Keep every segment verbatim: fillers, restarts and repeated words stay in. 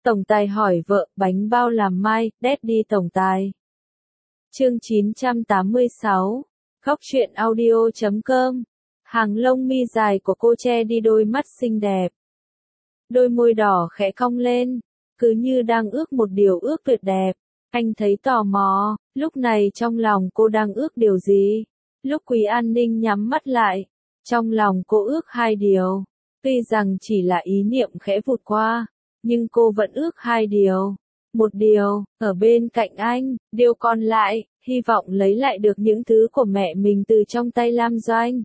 Tổng tài hỏi vợ, bánh bao làm mai, Daddy tổng tài. Chương chín trăm tám mươi sáu. Góc truyện audio chấm com. Hàng lông mi dài của cô che đi đôi mắt xinh đẹp. Đôi môi đỏ khẽ cong lên, cứ như đang ước một điều ước tuyệt đẹp. Anh thấy tò mò, lúc này trong lòng cô đang ước điều gì? Lúc Quý An Ninh nhắm mắt lại, trong lòng cô ước hai điều. Tuy rằng chỉ là ý niệm khẽ vụt qua, nhưng cô vẫn ước hai điều. Một điều, ở bên cạnh anh, điều còn lại, hy vọng lấy lại được những thứ của mẹ mình từ trong tay Lam Doanh.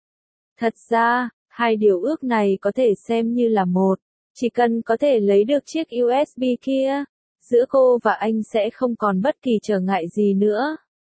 Thật ra, hai điều ước này có thể xem như là một. Chỉ cần có thể lấy được chiếc u ét bê kia, giữa cô và anh sẽ không còn bất kỳ trở ngại gì nữa.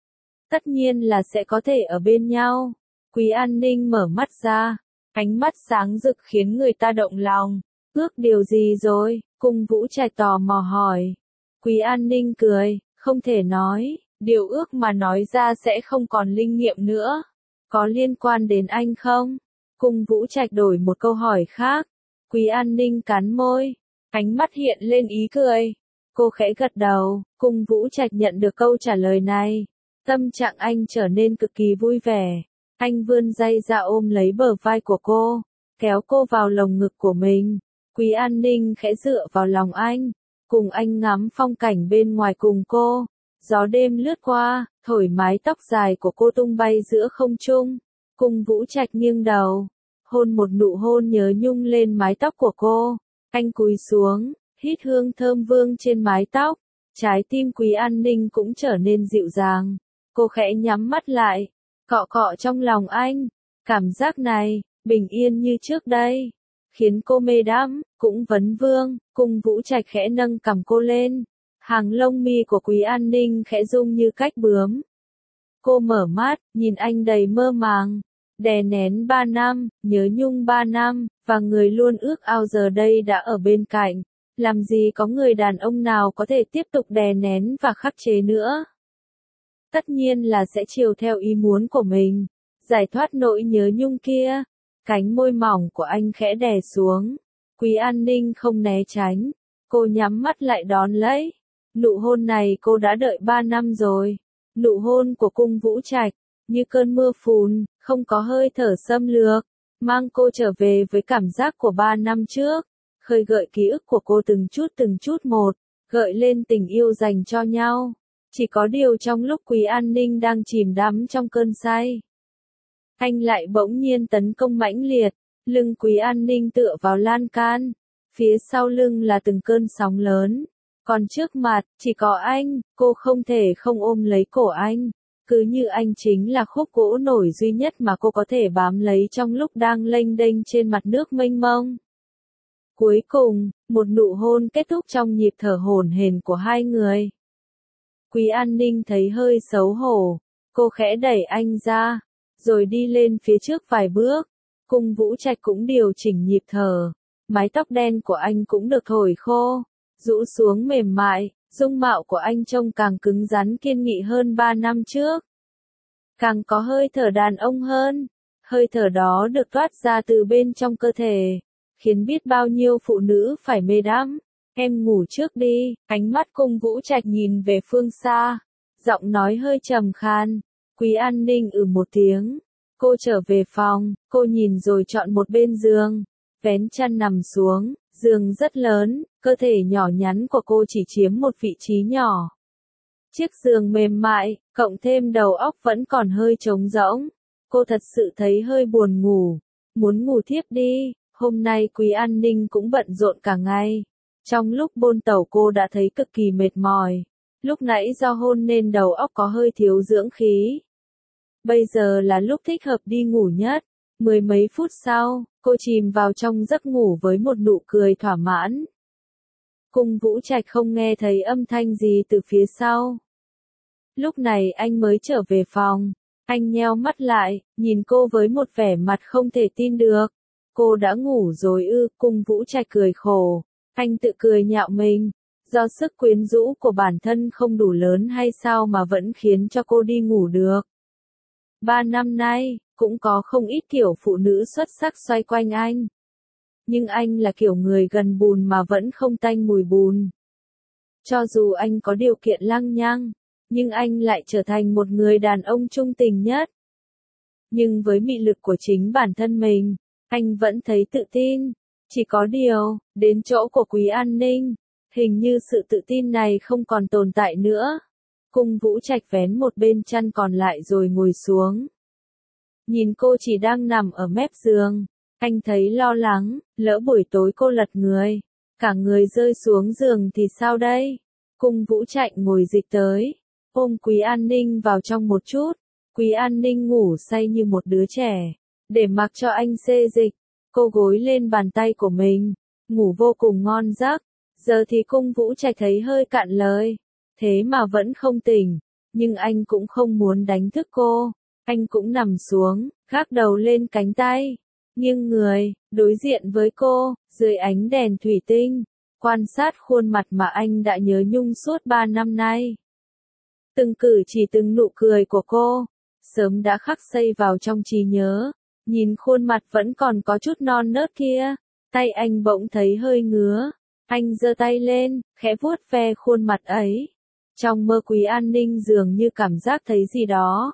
Tất nhiên là sẽ có thể ở bên nhau. Quý An Ninh mở mắt ra, ánh mắt sáng rực khiến người ta động lòng. Ước điều gì rồi? Cung Vũ Trạch tò mò hỏi. Quý An Ninh cười, không thể nói, điều ước mà nói ra sẽ không còn linh nghiệm nữa. Có liên quan đến anh không? Cung Vũ Trạch đổi một câu hỏi khác. Quý An Ninh cắn môi, ánh mắt hiện lên ý cười. Cô khẽ gật đầu, Cung Vũ Trạch nhận được câu trả lời này. Tâm trạng anh trở nên cực kỳ vui vẻ. Anh vươn tay ra ôm lấy bờ vai của cô, kéo cô vào lồng ngực của mình. Quý An Ninh khẽ dựa vào lòng anh, cùng anh ngắm phong cảnh bên ngoài cùng cô. Gió đêm lướt qua, thổi mái tóc dài của cô tung bay giữa không trung. Cung Vũ Trạch nghiêng đầu, hôn một nụ hôn nhớ nhung lên mái tóc của cô. Anh cúi xuống, hít hương thơm vương trên mái tóc. Trái tim Quý An Ninh cũng trở nên dịu dàng. Cô khẽ nhắm mắt lại, cọ cọ trong lòng anh. Cảm giác này, bình yên như trước đây, khiến cô mê đắm, cũng vấn vương. Cung Vũ Trạch khẽ nâng cằm cô lên. Hàng lông mi của Quý An Ninh khẽ rung như cách bướm. Cô mở mắt, nhìn anh đầy mơ màng. Đè nén ba năm, nhớ nhung ba năm, và người luôn ước ao giờ đây đã ở bên cạnh. Làm gì có người đàn ông nào có thể tiếp tục đè nén và khắc chế nữa. Tất nhiên là sẽ chiều theo ý muốn của mình, giải thoát nỗi nhớ nhung kia. Cánh môi mỏng của anh khẽ đè xuống. Quý An Ninh không né tránh. Cô nhắm mắt lại đón lấy. Nụ hôn này cô đã đợi ba năm rồi. Nụ hôn của Cung Vũ Trạch, như cơn mưa phùn, không có hơi thở xâm lược, mang cô trở về với cảm giác của ba năm trước. Khơi gợi ký ức của cô từng chút từng chút một, gợi lên tình yêu dành cho nhau. Chỉ có điều trong lúc Quý An Ninh đang chìm đắm trong cơn say, anh lại bỗng nhiên tấn công mãnh liệt. Lưng Quý An Ninh tựa vào lan can, phía sau lưng là từng cơn sóng lớn. Còn trước mặt, chỉ có anh, cô không thể không ôm lấy cổ anh. Cứ như anh chính là khúc gỗ nổi duy nhất mà cô có thể bám lấy trong lúc đang lênh đênh trên mặt nước mênh mông. Cuối cùng, một nụ hôn kết thúc trong nhịp thở hổn hển của hai người. Quý An Ninh thấy hơi xấu hổ, cô khẽ đẩy anh ra, rồi đi lên phía trước vài bước. Cung Vũ Trạch cũng điều chỉnh nhịp thở, mái tóc đen của anh cũng được thổi khô, rũ xuống mềm mại, dung mạo của anh trông càng cứng rắn kiên nghị hơn ba năm trước. Càng có hơi thở đàn ông hơn, hơi thở đó được toát ra từ bên trong cơ thể, khiến biết bao nhiêu phụ nữ phải mê đắm. Em ngủ trước đi, ánh mắt Cung Vũ Trạch nhìn về phương xa, giọng nói hơi trầm khan. Quý An Ninh ừ một tiếng. Cô trở về phòng, cô nhìn rồi chọn một bên giường, vén chăn nằm xuống. Giường rất lớn, cơ thể nhỏ nhắn của cô chỉ chiếm một vị trí nhỏ. Chiếc giường mềm mại, cộng thêm đầu óc vẫn còn hơi trống rỗng. Cô thật sự thấy hơi buồn ngủ, muốn ngủ thiếp đi. Hôm nay Quý An Ninh cũng bận rộn cả ngày. Trong lúc bôn tàu cô đã thấy cực kỳ mệt mỏi. Lúc nãy do hôn nên đầu óc có hơi thiếu dưỡng khí. Bây giờ là lúc thích hợp đi ngủ nhất. Mười mấy phút sau, cô chìm vào trong giấc ngủ với một nụ cười thỏa mãn. Cung Vũ Trạch không nghe thấy âm thanh gì từ phía sau. Lúc này anh mới trở về phòng. Anh nheo mắt lại, nhìn cô với một vẻ mặt không thể tin được. Cô đã ngủ rồi ư? Cung Vũ Trạch cười khổ. Anh tự cười nhạo mình. Do sức quyến rũ của bản thân không đủ lớn hay sao mà vẫn khiến cho cô đi ngủ được. Ba năm nay, cũng có không ít kiểu phụ nữ xuất sắc xoay quanh anh. nhưng anh là kiểu người gần bùn mà vẫn không tanh mùi bùn. Cho dù anh có điều kiện lăng nhăng, nhưng anh lại trở thành một người đàn ông trung tình nhất. Nhưng với mị lực của chính bản thân mình, anh vẫn thấy tự tin. Chỉ có điều, đến chỗ của Quý An Ninh, hình như sự tự tin này không còn tồn tại nữa. Cung Vũ Trạch vén một bên chăn còn lại rồi ngồi xuống. Nhìn cô chỉ đang nằm ở mép giường, anh thấy lo lắng, lỡ buổi tối cô lật người, cả người rơi xuống giường thì sao đây? Cung Vũ Trạch ngồi dịch tới, ôm Quý An Ninh vào trong một chút. Quý An Ninh ngủ say như một đứa trẻ, để mặc cho anh xê dịch. Cô gối lên bàn tay của mình, ngủ vô cùng ngon giấc. Giờ thì Cung Vũ Trạch thấy hơi cạn lời, thế mà vẫn không tỉnh, nhưng anh cũng không muốn đánh thức cô. Anh cũng nằm xuống, gác đầu lên cánh tay, nghiêng người, đối diện với cô, dưới ánh đèn thủy tinh, quan sát khuôn mặt mà anh đã nhớ nhung suốt ba năm nay. Từng cử chỉ từng nụ cười của cô, sớm đã khắc sâu vào trong trí nhớ. Nhìn khuôn mặt vẫn còn có chút non nớt kia, tay anh bỗng thấy hơi ngứa. Anh giơ tay lên, khẽ vuốt ve khuôn mặt ấy. Trong mơ Quý An Ninh dường như cảm giác thấy gì đó.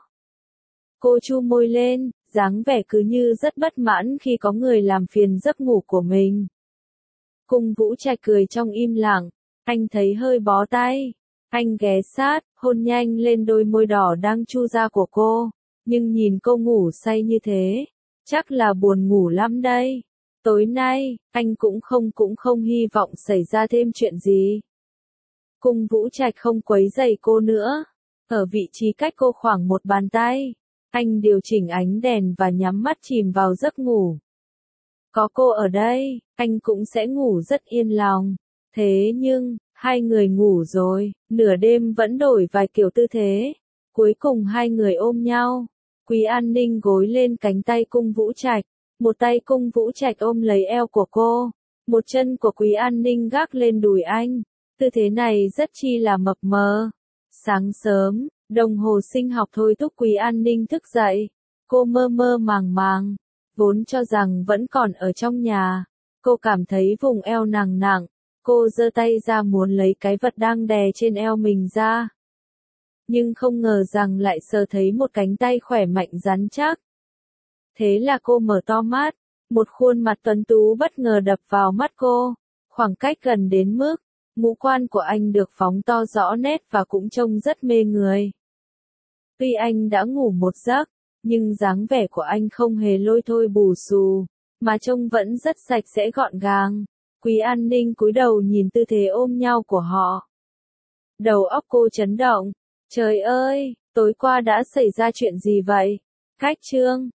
Cô chu môi lên, dáng vẻ cứ như rất bất mãn khi có người làm phiền giấc ngủ của mình. Cung Vũ Trạch cười trong im lặng, anh thấy hơi bó tay. Anh ghé sát, hôn nhanh lên đôi môi đỏ đang chu ra của cô, nhưng nhìn cô ngủ say như thế, chắc là buồn ngủ lắm đây. Tối nay, anh cũng không cũng không hy vọng xảy ra thêm chuyện gì. Cung Vũ Trạch không quấy rầy cô nữa, ở vị trí cách cô khoảng một bàn tay, anh điều chỉnh ánh đèn và nhắm mắt chìm vào giấc ngủ. Có cô ở đây, anh cũng sẽ ngủ rất yên lòng. Thế nhưng, hai người ngủ rồi, nửa đêm vẫn đổi vài kiểu tư thế. Cuối cùng hai người ôm nhau. Quý An Ninh gối lên cánh tay Cung Vũ Trạch, một tay Cung Vũ Trạch ôm lấy eo của cô, một chân của Quý An Ninh gác lên đùi anh. Tư thế này rất chi là mập mờ. Sáng sớm, đồng hồ sinh học thôi thúc Quý An Ninh thức dậy. Cô mơ mơ màng màng, vốn cho rằng vẫn còn ở trong nhà. Cô cảm thấy vùng eo nặng nặng. Cô giơ tay ra muốn lấy cái vật đang đè trên eo mình ra. Nhưng không ngờ rằng lại sờ thấy một cánh tay khỏe mạnh rắn chắc. Thế là cô mở to mắt, một khuôn mặt tuấn tú bất ngờ đập vào mắt cô, khoảng cách gần đến mức, ngũ quan của anh được phóng to rõ nét và cũng trông rất mê người. Tuy anh đã ngủ một giấc, nhưng dáng vẻ của anh không hề lôi thôi bù xù, mà trông vẫn rất sạch sẽ gọn gàng. Quý An Ninh cúi đầu nhìn tư thế ôm nhau của họ. Đầu óc cô chấn động. Trời ơi, tối qua đã xảy ra chuyện gì vậy? Cách chương